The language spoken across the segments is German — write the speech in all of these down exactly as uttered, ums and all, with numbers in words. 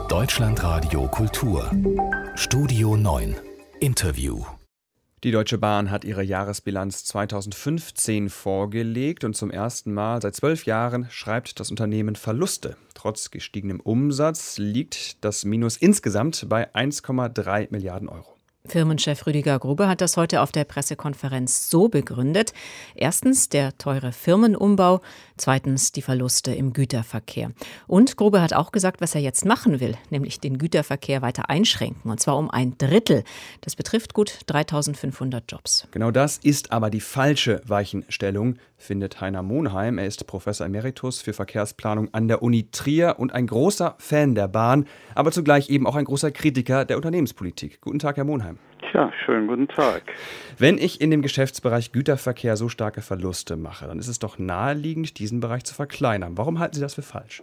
Deutschlandradio Kultur Studio neun Interview. Die Deutsche Bahn hat ihre Jahresbilanz zweitausendfünfzehn vorgelegt und zum ersten Mal seit zwölf Jahren schreibt das Unternehmen Verluste. Trotz gestiegenem Umsatz liegt das Minus insgesamt bei eins Komma drei Milliarden Euro. Firmenchef Rüdiger Grube hat das heute auf der Pressekonferenz so begründet. Erstens der teure Firmenumbau, zweitens die Verluste im Güterverkehr. Und Grube hat auch gesagt, was er jetzt machen will, nämlich den Güterverkehr weiter einschränken, und zwar um ein Drittel. Das betrifft gut dreitausendfünfhundert Jobs. Genau das ist aber die falsche Weichenstellung, findet Heiner Monheim. Er ist Professor Emeritus für Verkehrsplanung an der Uni Trier und ein großer Fan der Bahn, aber zugleich eben auch ein großer Kritiker der Unternehmenspolitik. Guten Tag, Herr Monheim. Ja, schönen guten Tag. Wenn ich in dem Geschäftsbereich Güterverkehr so starke Verluste mache, dann ist es doch naheliegend, diesen Bereich zu verkleinern. Warum halten Sie das für falsch?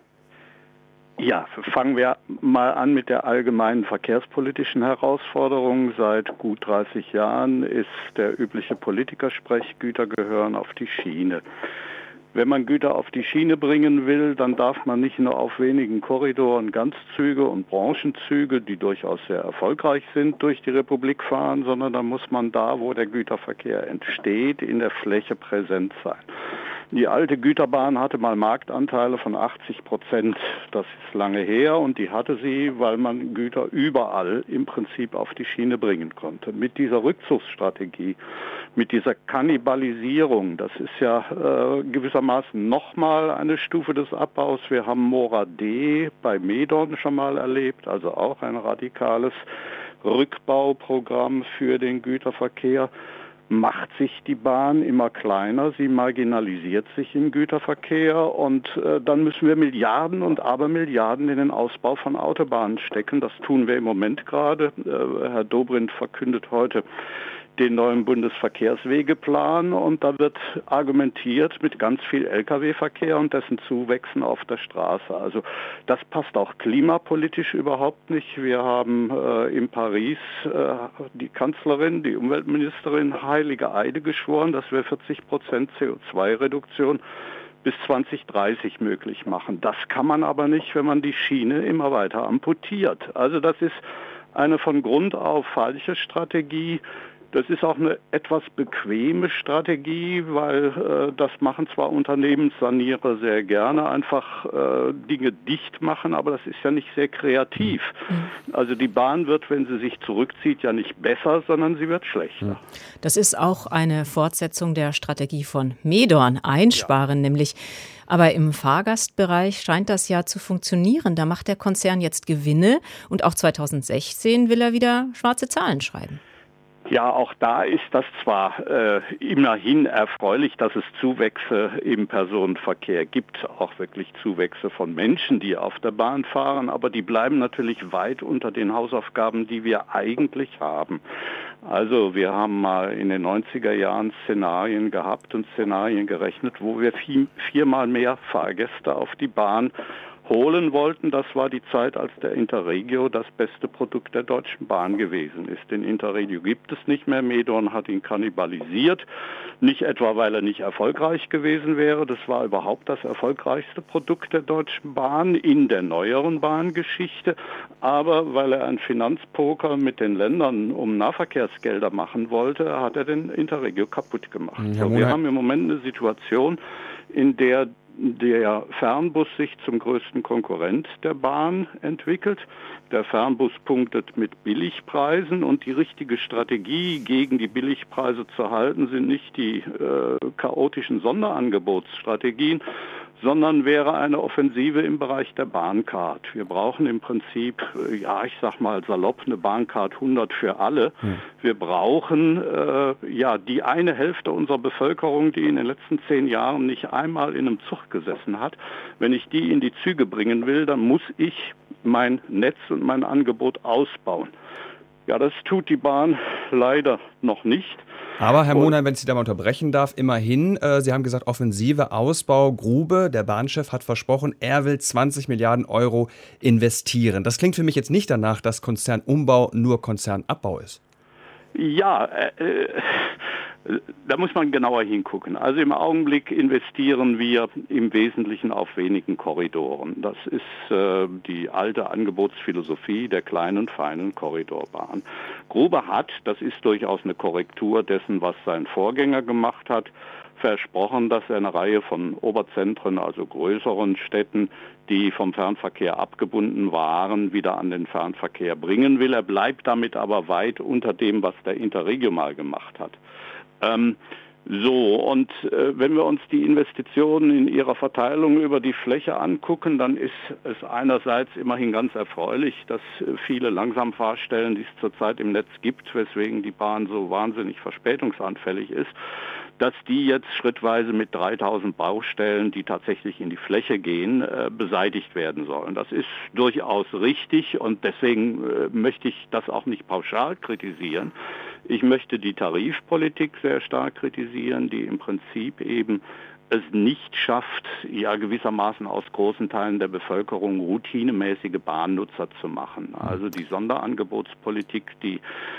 Ja, fangen wir mal an mit der allgemeinen verkehrspolitischen Herausforderung. Seit gut dreißig Jahren ist der übliche Politikersprech, Güter gehören auf die Schiene. Wenn man Güter auf die Schiene bringen will, dann darf man nicht nur auf wenigen Korridoren Ganzzüge und Branchenzüge, die durchaus sehr erfolgreich sind, durch die Republik fahren, sondern da muss man da, wo der Güterverkehr entsteht, in der Fläche präsent sein. Die alte Güterbahn hatte mal Marktanteile von achtzig Prozent. Das ist lange her und die hatte sie, weil man Güter überall im Prinzip auf die Schiene bringen konnte. Mit dieser Rückzugsstrategie, mit dieser Kannibalisierung, das ist ja äh, gewissermaßen nochmal eine Stufe des Abbaus. Wir haben Mora D bei Medon schon mal erlebt, also auch ein radikales Rückbauprogramm für den Güterverkehr. Macht sich die Bahn immer kleiner, sie marginalisiert sich im Güterverkehr und äh, dann müssen wir Milliarden und Abermilliarden in den Ausbau von Autobahnen stecken. Das tun wir im Moment gerade. Äh, Herr Dobrindt verkündet heute den neuen Bundesverkehrswegeplan und da wird argumentiert mit ganz viel L K W-Verkehr und dessen Zuwächsen auf der Straße. Also das passt auch klimapolitisch überhaupt nicht. Wir haben äh, in Paris äh, die Kanzlerin, die Umweltministerin heilige Eide geschworen, dass wir vierzig Prozent C O zwei Reduktion bis zwanzig dreißig möglich machen. Das kann man aber nicht, wenn man die Schiene immer weiter amputiert. Also das ist eine von Grund auf falsche Strategie. Das ist auch eine etwas bequeme Strategie, weil äh, das machen zwar Unternehmenssanierer sehr gerne, einfach äh, Dinge dicht machen, aber das ist ja nicht sehr kreativ. Mhm. Also die Bahn wird, wenn sie sich zurückzieht, ja nicht besser, sondern sie wird schlechter. Das ist auch eine Fortsetzung der Strategie von Medorn, einsparen ja. nämlich. Aber im Fahrgastbereich scheint das ja zu funktionieren. Da macht der Konzern jetzt Gewinne und auch zweitausendsechzehn will er wieder schwarze Zahlen schreiben. Ja, auch da ist das zwar äh, immerhin erfreulich, dass es Zuwächse im Personenverkehr gibt, auch wirklich Zuwächse von Menschen, die auf der Bahn fahren, aber die bleiben natürlich weit unter den Hausaufgaben, die wir eigentlich haben. Also wir haben mal in den neunziger Jahren Szenarien gehabt und Szenarien gerechnet, wo wir vier, viermal mehr Fahrgäste auf die Bahn holen wollten. Das war die Zeit, als der Interregio das beste Produkt der Deutschen Bahn gewesen ist. Den Interregio gibt es nicht mehr. Medorn hat ihn kannibalisiert. Nicht etwa, weil er nicht erfolgreich gewesen wäre. Das war überhaupt das erfolgreichste Produkt der Deutschen Bahn in der neueren Bahngeschichte. Aber weil er einen Finanzpoker mit den Ländern um Nahverkehrsgelder machen wollte, hat er den Interregio kaputt gemacht. Ja, so, wir haben im Moment eine Situation, in der der Fernbus sich zum größten Konkurrent der Bahn entwickelt. Der Fernbus punktet mit Billigpreisen und die richtige Strategie, gegen die Billigpreise zu halten, sind nicht die äh, chaotischen Sonderangebotsstrategien, sondern wäre eine Offensive im Bereich der Bahncard. Wir brauchen im Prinzip, ja, ich sag mal salopp, eine Bahncard hundert für alle. Hm. Wir brauchen äh, ja die eine Hälfte unserer Bevölkerung, die in den letzten zehn Jahren nicht einmal in einem Zug gesessen hat. Wenn ich die in die Züge bringen will, dann muss ich mein Netz und mein Angebot ausbauen. Ja, das tut die Bahn leider noch nicht. Aber Herr Monheim, wenn ich Sie da mal unterbrechen darf, immerhin, äh, Sie haben gesagt, Offensive, Ausbau, Grube, der Bahnchef hat versprochen, er will zwanzig Milliarden Euro investieren. Das klingt für mich jetzt nicht danach, dass Konzernumbau nur Konzernabbau ist. Ja, äh, Da muss man genauer hingucken. Also im Augenblick investieren wir im Wesentlichen auf wenigen Korridoren. Das ist äh, die alte Angebotsphilosophie der kleinen, feinen Korridorbahn. Grube hat, das ist durchaus eine Korrektur dessen, was sein Vorgänger gemacht hat, versprochen, dass er eine Reihe von Oberzentren, also größeren Städten, die vom Fernverkehr abgebunden waren, wieder an den Fernverkehr bringen will. Er bleibt damit aber weit unter dem, was der Interregio mal gemacht hat. Ähm, so, und äh, wenn wir uns die Investitionen in ihrer Verteilung über die Fläche angucken, dann ist es einerseits immerhin ganz erfreulich, dass äh, viele Langsamfahrstellen, die es zurzeit im Netz gibt, weswegen die Bahn so wahnsinnig verspätungsanfällig ist, dass die jetzt schrittweise mit dreitausend Baustellen, die tatsächlich in die Fläche gehen, äh, beseitigt werden sollen. Das ist durchaus richtig und deswegen äh, möchte ich das auch nicht pauschal kritisieren. Ich möchte die Tarifpolitik sehr stark kritisieren, die im Prinzip eben es nicht schafft, ja gewissermaßen aus großen Teilen der Bevölkerung routinemäßige Bahnnutzer zu machen. Also die Sonderangebotspolitik, die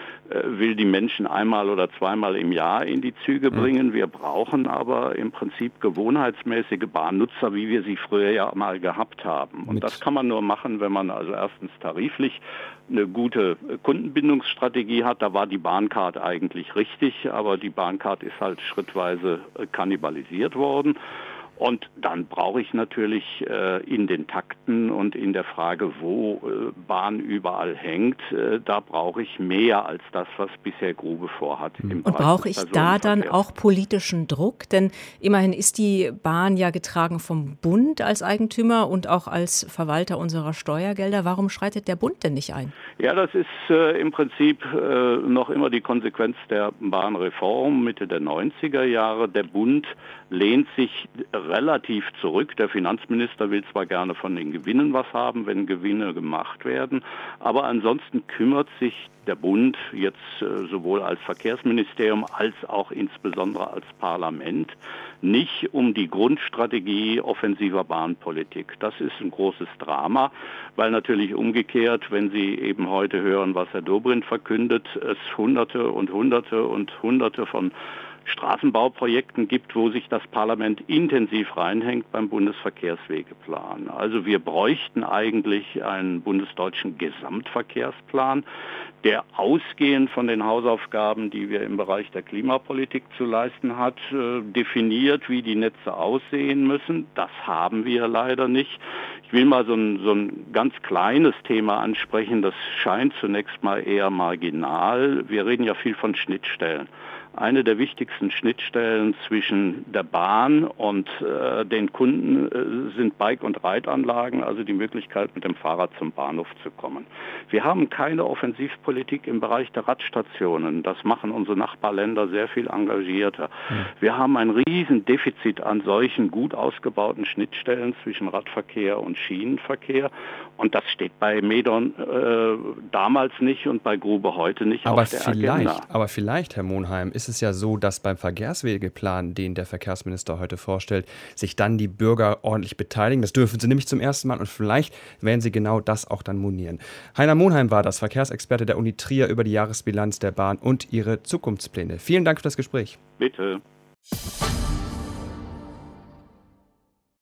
will die Menschen einmal oder zweimal im Jahr in die Züge bringen. Wir brauchen aber im Prinzip gewohnheitsmäßige Bahnnutzer, wie wir sie früher ja mal gehabt haben. Und das kann man nur machen, wenn man also erstens tariflich eine gute Kundenbindungsstrategie hat. Da war die Bahncard eigentlich richtig, aber die Bahncard ist halt schrittweise kannibalisiert worden. Und dann brauche ich natürlich äh, in den Takten und in der Frage, wo äh, Bahn überall hängt, äh, da brauche ich mehr als das, was bisher Grube vorhat. Mhm. Und brauche ich da dann auch politischen Druck? Denn immerhin ist die Bahn ja getragen vom Bund als Eigentümer und auch als Verwalter unserer Steuergelder. Warum schreitet der Bund denn nicht ein? Ja, das ist äh, im Prinzip äh, noch immer die Konsequenz der Bahnreform Mitte der neunziger Jahre. Der Bund lehnt sich relativ zurück. Der Finanzminister will zwar gerne von den Gewinnen was haben, wenn Gewinne gemacht werden, aber ansonsten kümmert sich der Bund jetzt äh, sowohl als Verkehrsministerium als auch insbesondere als Parlament nicht um die Grundstrategie offensiver Bahnpolitik. Das ist ein großes Drama, weil natürlich umgekehrt, wenn Sie eben heute hören, was Herr Dobrindt verkündet, es Hunderte und Hunderte und Hunderte von Straßenbauprojekten gibt, wo sich das Parlament intensiv reinhängt beim Bundesverkehrswegeplan. Also wir bräuchten eigentlich einen bundesdeutschen Gesamtverkehrsplan, der ausgehend von den Hausaufgaben, die wir im Bereich der Klimapolitik zu leisten hat, definiert, wie die Netze aussehen müssen. Das haben wir leider nicht. Ich will mal so ein, so ein ganz kleines Thema ansprechen, das scheint zunächst mal eher marginal. Wir reden ja viel von Schnittstellen. Eine der wichtigsten Schnittstellen zwischen der Bahn und äh, den Kunden äh, sind Bike- und Reitanlagen, also die Möglichkeit, mit dem Fahrrad zum Bahnhof zu kommen. Wir haben keine Offensivpolitik im Bereich der Radstationen. Das machen unsere Nachbarländer sehr viel engagierter. Mhm. Wir haben ein Riesendefizit an solchen gut ausgebauten Schnittstellen zwischen Radverkehr und Schienenverkehr. Und das steht bei Medon äh, damals nicht und bei Grube heute nicht aber auf der vielleicht, Agenda. Aber vielleicht, Herr Monheim, ist es ja so, dass beim Verkehrswegeplan, den der Verkehrsminister heute vorstellt, sich dann die Bürger ordentlich beteiligen. Das dürfen sie nämlich zum ersten Mal und vielleicht werden sie genau das auch dann monieren. Heiner Monheim war das, Verkehrsexperte der Uni Trier, über die Jahresbilanz der Bahn und ihre Zukunftspläne. Vielen Dank für das Gespräch. Bitte.